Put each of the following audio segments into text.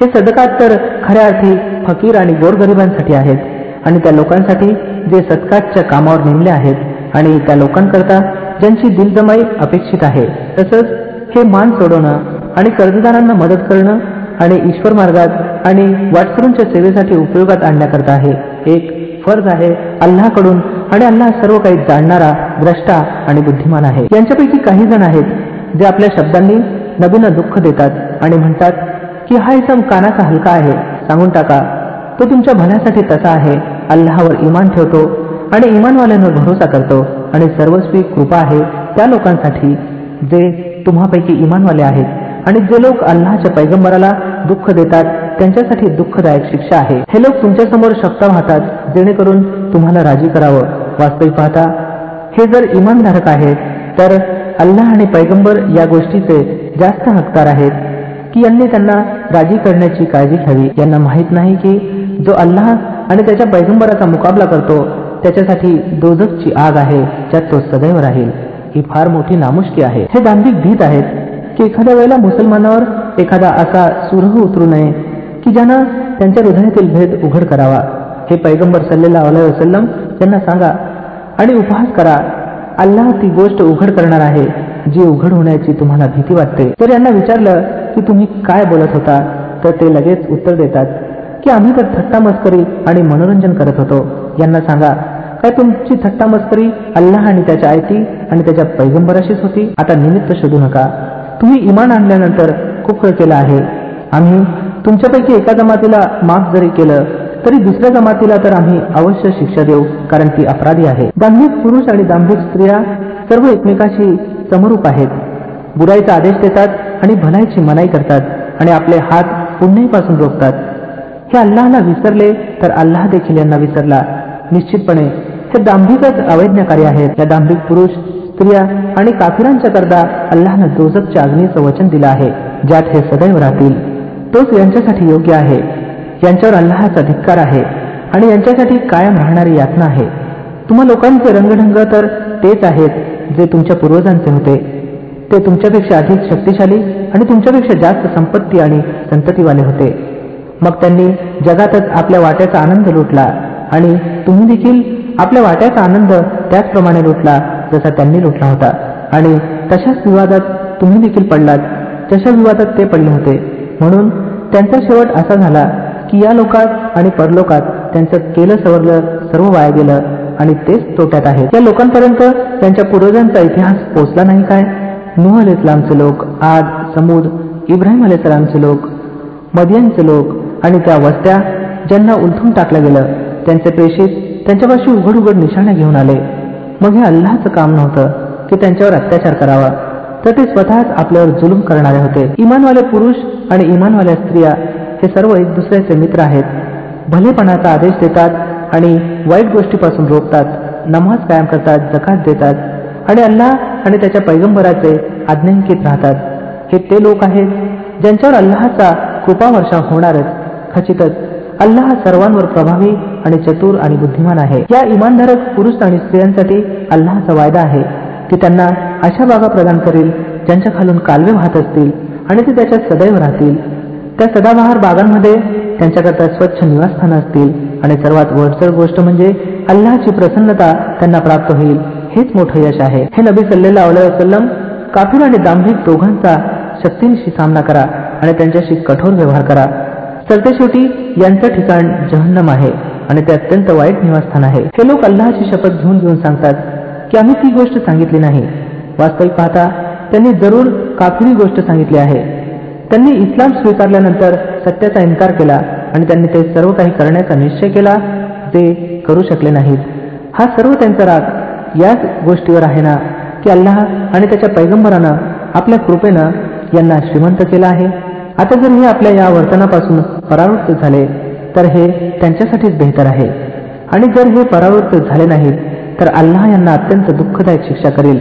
हे सदकात तर खऱ्या अर्थी फकीर आणि गोरगरिबांसाठी आहेत आणि त्या लोकांसाठी जे सदकातच्या कामावर नेमले आहेत आणि त्या लोकांकरता ज्यांची दिलजमाई अपेक्षित आहे. तसंच हे मान सोडवणं आणि कर्जदारांना मदत करणं आणि ईश्वर मार्गात आणि वाटसरूंच्या सेवेसाठी उपयोगात आणण्याकरता आहे. एक फर्ज आहे अल्लाहकडून आणि अल्लाह सर्व काही जाणणारा, द्रष्टा आणि बुद्धिमान आहे. यांच्यापैकी काही जण आहेत जे आपल्या शब्दांनी नबींना दुःख देतात आणि म्हणतात की हा इसम कानाचा हलका आहे, सांगून टाका तो तुमच्या भल्यासाठी तसा आहे. अल्लाहवर इमान ठेवतो आणि इमानवाल्यांवर भरोसा करतो आणि सर्वस्वी कृपा आहे त्या लोकांसाठी जे तुम्हापैकी इमानवाले आहेत आणि जे लोक अल्लाहच्या पैगंबराला दुःख देतात त्यांच्यासाठी दुःखदायक शिक्षा आहे. हे लोक तुमच्यासमोर शपथा वाहतात जेणेकरून तुम्हाला राजी करावं. वास्तविक पाहता हे जर इमानधारक आहेत तर अल्लाह आणि पैगंबर या गोष्टीचे जास्त हकदार आहेत की यांनी त्यांना राजी करण्याची काळजी घ्यावी. यांना माहीत नाही की जो अल्लाह आणि त्याच्या पैगंबराचा मुकाबला करतो त्याच्यासाठी दोझखची आग आहे ज्यात तो सदैव राहील. ही फार मोठी नामुष्की आहे. हे दांभिक भीत आहेत की एखाद्या वेळेला मुसलमानावर एखादा असा सुरह उतरू नये की ज्यानं त्यांच्या हृदयातील भेद उघड करावा. हे पैगंबर सल्लल्लाहु अलैहि वसल्लम यांना सांगा आणि उपहास करा, अल्लाह ती गोष्ट उघड करणार आहे जी उघड होण्याची तुम्हाला भीती वाटते. तर यांना विचारलं की तुम्ही काय बोलत होता तर ते लगेच उत्तर देतात की आम्ही तर थट्टा मस्करी आणि मनोरंजन करत होतो. यांना सांगा काय तुमची थट्टा मस्करी अल्लाह आणि त्याच्या आयती आणि त्याच्या पैगंबराशीच होती? आता निमित्त शोधू नका. तुम्ही इमान आणल्यानंतर कुफ्र केला आहे. आम्ही तुमच्यापैकी एका जमातीला माफ जरी केलं तरी दुसऱ्या जमातीला तर आम्ही अवश्य शिक्षा देऊ कारण ती अपराधी आहे. दांभिक पुरुष आणि दांभिक स्त्रिया सर्व एकमेकाशी समरूप आहेत. बुराईचा आदेश देतात आणि भलाईची मनाई करतात आणि आपले हात पुण्याईपासून रोखतात. हे अल्लाहला विसरले तर अल्लाह देखील यांना विसरला. निश्चितपणे हे दांभिकच अवैज्ञाकारी आहेत. या दांभिक पुरुष, स्त्रिया आणि काफिरांच्या करता अल्लाहनं दोझखच्या अग्नीचं वचन दिलं आहे ज्यात हे सदैव राहतील. तोच यांच्यासाठी योग्य आहे. यांच्यावर अल्लाहचा धिक्कार आहे आणि यांच्यासाठी कायम राहणारी यातना आहे. तुम्हा लोकांचे रंगढंग तर तेच आहेत जे तुमच्या पूर्वजांचे होते. ते तुमच्यापेक्षा अधिक शक्तिशाली आणि तुमच्यापेक्षा जास्त संपत्ती आणि संततीवाले होते. मग त्यांनी जगातच आपल्या वाट्याचा आनंद लुटला आणि तुम्ही देखील आपल्या वाट्याचा आनंद त्याचप्रमाणे लुटला जसा त्यांनी लुटला होता आणि तशाच विवादात तुम्ही देखील पडलात जशा विवादात ते पडले होते. म्हणून त्यांचा शेवट असा झाला की या लोकात आणि परलोकात त्यांचं केलं सवरलं सर्व वाया गेलं आणि तेच तोट्यात आहेत. या लोकांपर्यंत त्यांच्या पूर्वजांचा इतिहास पोचला नाही काय? नूह अलैहिस्सलामचे लोक, आद, समूद, इब्राहिम अलैहिस्सलामचे लोक, मदियनचे लोक आणि त्या वस्त्या ज्यांना उलथून टाकलं गेलं त्यांचे प्रेषित त्यांच्यापाशी उघड उघड निशाण्या घेऊन आले. मग हे अल्लाहचं काम नव्हतं की त्यांच्यावर अत्याचार करावा तर ते स्वतःच आपल्यावर जुलूम करणारे होते. इमानवाले पुरुष आणि इमानवाल्या स्त्रिया हे सर्व एक दुसऱ्याचे मित्र आहेत. भलेपणाचा आदेश देतात आणि वाईट गोष्टीपासून रोखतात, नमाज कायम करतात, जकात देतात आणि अल्लाह आणि त्याच्या पैगंबराचे आज्ञांकित राहतात. हे ते लोक आहेत ज्यांच्यावर अल्लाहचा कृपावर्षाव होणारच. खचितच अल्लाह सर्वांवर प्रभावी आणि चतुर आणि बुद्धिमान आहे. या इमानधारक पुरुष आणि स्त्रियांसाठी अल्लाहचा वायदा आहे की त्यांना अशा बागा प्रदान करेल ज्यांच्या खालून कालवे वाहत असतील आणि ते त्याच्यात सदैव राहतील. त्या सदाबहार बागांमध्ये त्यांच्याकरता स्वच्छ निवासस्थानं असतील आणि सर्वात वरचढ गोष्ट म्हणजे अल्लाहची प्रसन्नता त्यांना प्राप्त होईल. हेच मोठं यश आहे. हे नबी सल्लल्लाहु अलैहि वसल्लम काफिर आणि दांभिक दोघांचा शक्तीनिशी सामना करा आणि त्यांच्याशी कठोर व्यवहार करा. सरतेशेवटी यांचं ठिकाण जहन्नम आहे आणि ते अत्यंत वाईट निवासस्थान आहे. हे लोक अल्लाहची शपथ घेऊन घेऊन सांगतात की आम्ही ती गोष्ट सांगितली नाही. वास्तविक पाहता त्यांनी जरूर काफिरी गोष्ट सांगितली आहे. त्यांनी इस्लाम स्वीकारल्यानंतर सत्याचा इन्कार केला आणि त्यांनी ते सर्व काही करण्याचा निश्चय केला जे करू शकले नाहीत. हा सर्व त्यांचा राग याच गोष्टीवर आहे ना की अल्लाह आणि त्याच्या पैगंबरानं आपल्या कृपेनं यांना श्रीमंत केला आहे. आता जर हे आपल्या या वर्तनापासून परावृत्त झाले तर हे त्यांच्यासाठीच बेहतर आहे आणि जर हे परावृत्त झाले नाहीत तर अल्लाह यांना अत्यंत दुःखदायक शिक्षा करेल,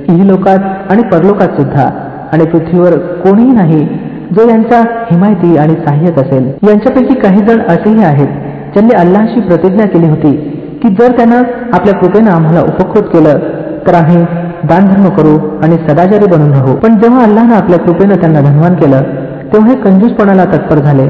इहलोकात आणि परलोकात सुद्धा. आणि पृथ्वीवर कोणीही नाही जो यांचा हिमायती आणि सहाय्यक असेल. यांच्यापैकी काही जण असेही आहेत ज्यांनी अल्लाहशी प्रतिज्ञा केली होती की जर त्यानं आपल्या कृपेनं आम्हाला उपकृत केलं तर आम्ही दानधर्म करू आणि सदाचारी बनून राहू. पण जेव्हा अल्लाहनं आपल्या कृपेनं त्यांना धनवान केलं तेव्हा हे कंजूसपणाला तत्पर झाले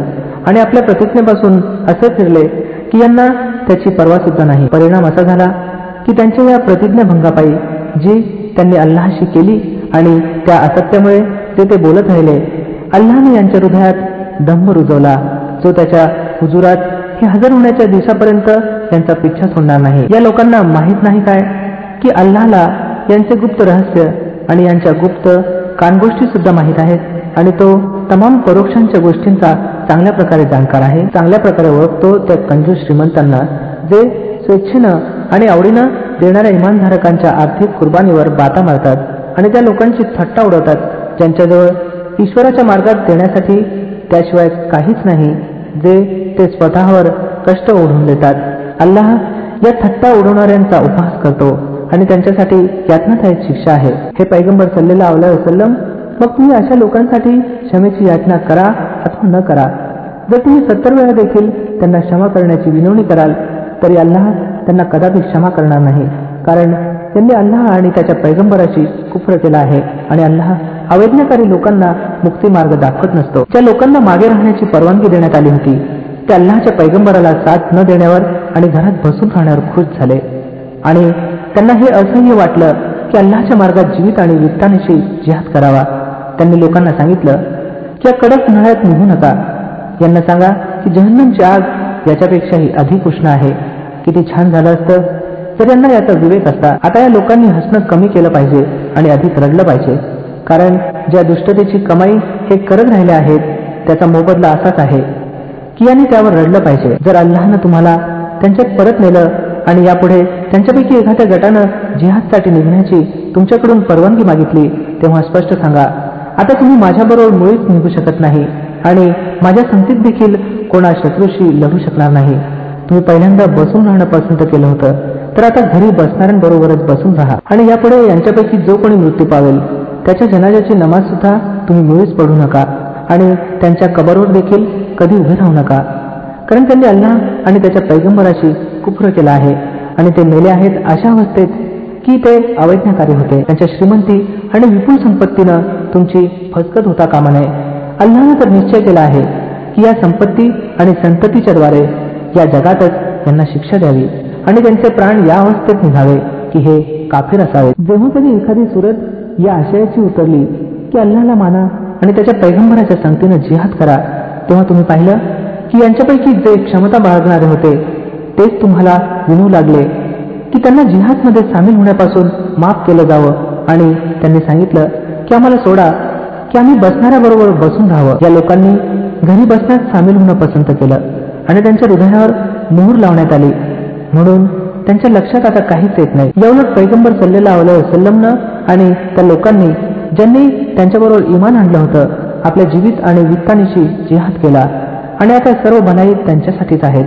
आणि आपल्या प्रतिज्ञेपासून असे फिरले की यांना त्याची पर्वा सुद्धा नाही. परिणाम असा झाला की त्यांच्या या प्रतिज्ञाभंगापायी जी त्यांनी अल्लाहशी केली आणि त्या असत्यामुळे ते बोलत राहिले, अल्लाहने यांच्या हृदयात दंभ रुजवला जो त्याच्या हुजुरात हे हजर होण्याच्या दिवसापर्यंत यांचा पिच्छा सोडणार नाही. या लोकांना माहीत नाही काय की अल्लाहला यांचे गुप्त रहस्य आणि यांच्या गुप्त कानगोष्टी सुद्धा माहीत आहेत आणि तो तमाम परोक्षांच्या गोष्टींचा चांगल्या प्रकारे जाणकार आहे. चांगल्या प्रकारे ओळखतो त्या कंजूस श्रीमंतांना जे स्वेच्छेनं आणि आवडीनं देणाऱ्या इमानधारकांच्या आर्थिक कुर्बानीवर बाता मारतात आणि त्या लोकांची थट्टा उडवतात ज्यांच्याजवळ ईश्वराच्या मार्गात देण्यासाठी त्याशिवाय काहीच नाही जे ते स्वतःवर कष्ट ओढून देतात. अल्लाह या थट्टा उडवणाऱ्यांचा उपहास करतो आणि त्यांच्यासाठी यातनादायक शिक्षा आहे. हे पैगंबर सल्लल्लाहु अलैहि वसल्लम, मग तुम्ही अशा लोकांसाठी क्षमेची याचना करा अथवा न करा. जर तुम्ही 70 वेळा देखील त्यांना क्षमा करण्याची विनवणी कराल तरी अल्लाह त्यांना कदापि क्षमा करणार नाही, कारण त्यांनी अल्लाह आणि त्याच्या पैगंबराशी कुफ्र केला आहे आणि अल्लाह अवैज्ञाकारी लोकांना मुक्ती मार्ग दाखवत नसतो. ज्या लोकांना मागे राहण्याची परवानगी देण्यात आली होती ते अल्लाहच्या पैगंबराला साथ न देण्यावर आणि घरात बसून राहण्यावर खुश झाले आणि त्यांना हे असह्य वाटलं की अल्लाहच्या मार्गात जीवित आणि वित्तानिशी जिहाद करावा. त्यांनी लोकांना सांगितलं की या कडक उन्हाळ्यात निघू नका. यांना सांगा की जहन्नमची आग याच्यापेक्षाही अधिक उष्ण आहे. किती छान झालं असतं तर यांना याचा विवेक असता. आता या लोकांनी हसणं कमी केलं पाहिजे आणि अधिक रडलं पाहिजे, कारण ज्या दुष्टतेची कमाई हे करत राहिले आहेत त्याचा मोबदला असाच आहे की यांनी त्यावर रडलं पाहिजे. जर अल्लाहनं तुम्हाला त्यांच्यात परत नेलं आणि यापुढे त्यांच्यापैकी एखाद्या गटानं जिहादसाठी निघण्याची तुमच्याकडून परवानगी मागितली तेव्हा स्पष्ट सांगा, आता तुम्ही माझ्याबरोबर मुळीच निघू शकत नाही आणि माझ्या संगतीत देखील कोणा शत्रूशी लढू शकणार नाही. तुम्ही पहिल्यांदा बसून राहणं पसंत केलं होतं तर आता घरी बसणाऱ्यांबरोबरच बसून राहा आणि यापुढे यांच्यापैकी जो कोणी मृत्यू पावेल त्याच्या जनाजाची नमाज सुद्धा तुम्ही मुळीच पढू नका आणि त्यांच्या कबरवर देखील कधी उभे राहू नका, कारण त्यांनी अल्लाह आणि त्याच्या पैगंबराशी कुफ्र केला आहे आणि ते मेले आहेत अशा अवस्थेत की ते अवैज्ञाकारी होते. त्यांच्या श्रीमंती आणि विपुल संपत्तीनं तुमची फसगत होता कामा नये. अल्लाहनं तर निश्चय केला आहे की या संपत्ती आणि संततीच्या द्वारे या जगातच यांना शिक्षा द्यावी आणि त्यांचे प्राण या अवस्थेत निघावे की हे काफिर असावे. जेव्हा कधी एखादी सूरत या आशयाची उतरली की अल्लाहला माना आणि त्याच्या पैगंबराच्या संगतीनं जिहाद करा, तेव्हा तुम्ही पाहिलं की यांच्यापैकी जे क्षमता बाळगणारे होते तेच तुम्हाला विनवू लागले की त्यांना जिहादमध्ये सामील होण्यापासून माफ केलं जावं आणि त्यांनी सांगितलं की आम्हाला सोडा की आम्ही बसणाऱ्याबरोबर बसून राहावं. या लोकांनी घरी बसण्यात सामील होणं पसंत केलं आणि त्यांच्या हृदयावर मोहर लावण्यात आली म्हणून त्यांच्या लक्षात आता काहीच येत नाही. याउलट पैगंबर सल्लल्लाहु अलैहि वसल्लमनं आणि त्या लोकांनी ज्यांनी त्यांच्याबरोबर इमान आणलं होतं आपल्या जीवित आणि वित्तानिशी जिहाद केला आणि आता सर्व भलाई त्यांच्यासाठीच आहेत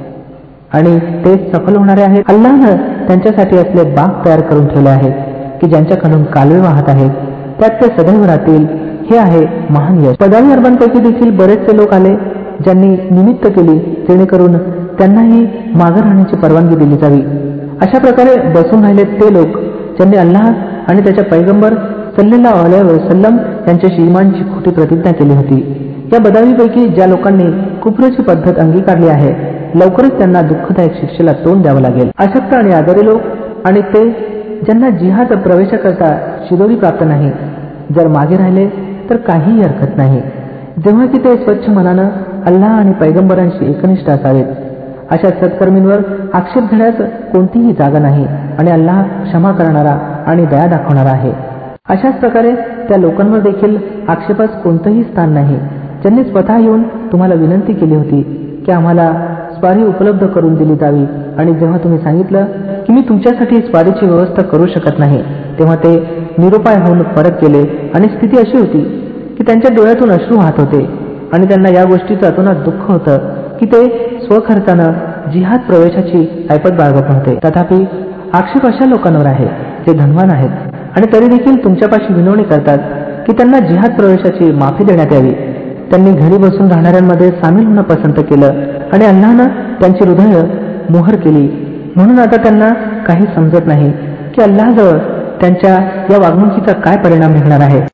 आणि तेच सफल होणारे आहेत. अल्लाहनं त्यांच्यासाठी असले बाग तयार करून ठेवले आहेत की ज्यांच्याकडून कालवे वाहत आहेत, त्यात ते सदैव राहतील. हे आहे महान यश. 50 अरबांपैकी देखील बरेचसे लोक आले ज्यांनी निमित्त केली जेणेकरून त्यांनाही मागे राहण्याची परवानगी दिली जावी. अशा प्रकारे बसून राहिले ते लोक ज्यांनी अल्लाह आणि त्याच्या पैगंबर सल्लल्लाहु अलैहि वसल्लम यांच्याशी इमानची खोटी प्रतिज्ञा केली होती. या बदावीपैकी ज्या लोकांनी कुफ्रची पद्धत अंगीकारली आहे लवकरच त्यांना दुःखदायक शिक्षेला तोंड द्यावं लागेल. अशक्त आणि आजारी लोक आणि ते ज्यांना जिहाद प्रवेशाकरता शिदोरी प्राप्त नाही, जर मागे राहिले तर काहीही हरकत नाही, जेव्हा की ते स्वच्छ मनानं अल्लाह आणि पैगंबरांशी एकनिष्ठ असावेत. अशा सत्कर्मींवर आक्षेप घेण्यास कोणतीही जागा नाही आणि अल्लाह क्षमा करणारा आणि दया दाखवणारा आहे. अशाच प्रकारे त्या लोकांवर देखील आक्षेपास कोणतंही स्थान नाही ज्यांनी स्वतः येऊन तुम्हाला विनंती केली होती की आम्हाला स्वारी उपलब्ध करून दिली जावी आणि जेव्हा तुम्ही सांगितलं की मी तुमच्यासाठी स्वारीची व्यवस्था करू शकत नाही तेव्हा ते निरुपाय होऊन परत गेले आणि स्थिती अशी होती की त्यांच्या डोळ्यातून अश्रू वाहत होते आणि त्यांना या गोष्टीचं अतोनात दुःख होतं की ते स्वखर्चानं जिहाद प्रवेशाची ऐपत बाळगत नव्हते. तथापि आक्षेप अशा लोकांवर आहे जे धनवान आहेत आणि तरी देखील तुमच्यापाशी विनवणी करतात की त्यांना जिहाद प्रवेशाची माफी देण्यात यावी. त्यांनी घरी बसून राहणाऱ्यांमध्ये सामील होणं पसंत केलं आणि अल्लाहनं त्यांची हृदय मोहर केली म्हणून आता त्यांना काही समजत नाही की अल्लाहजवळ त्यांच्या या वागणुकीचा काय परिणाम निघणार आहे.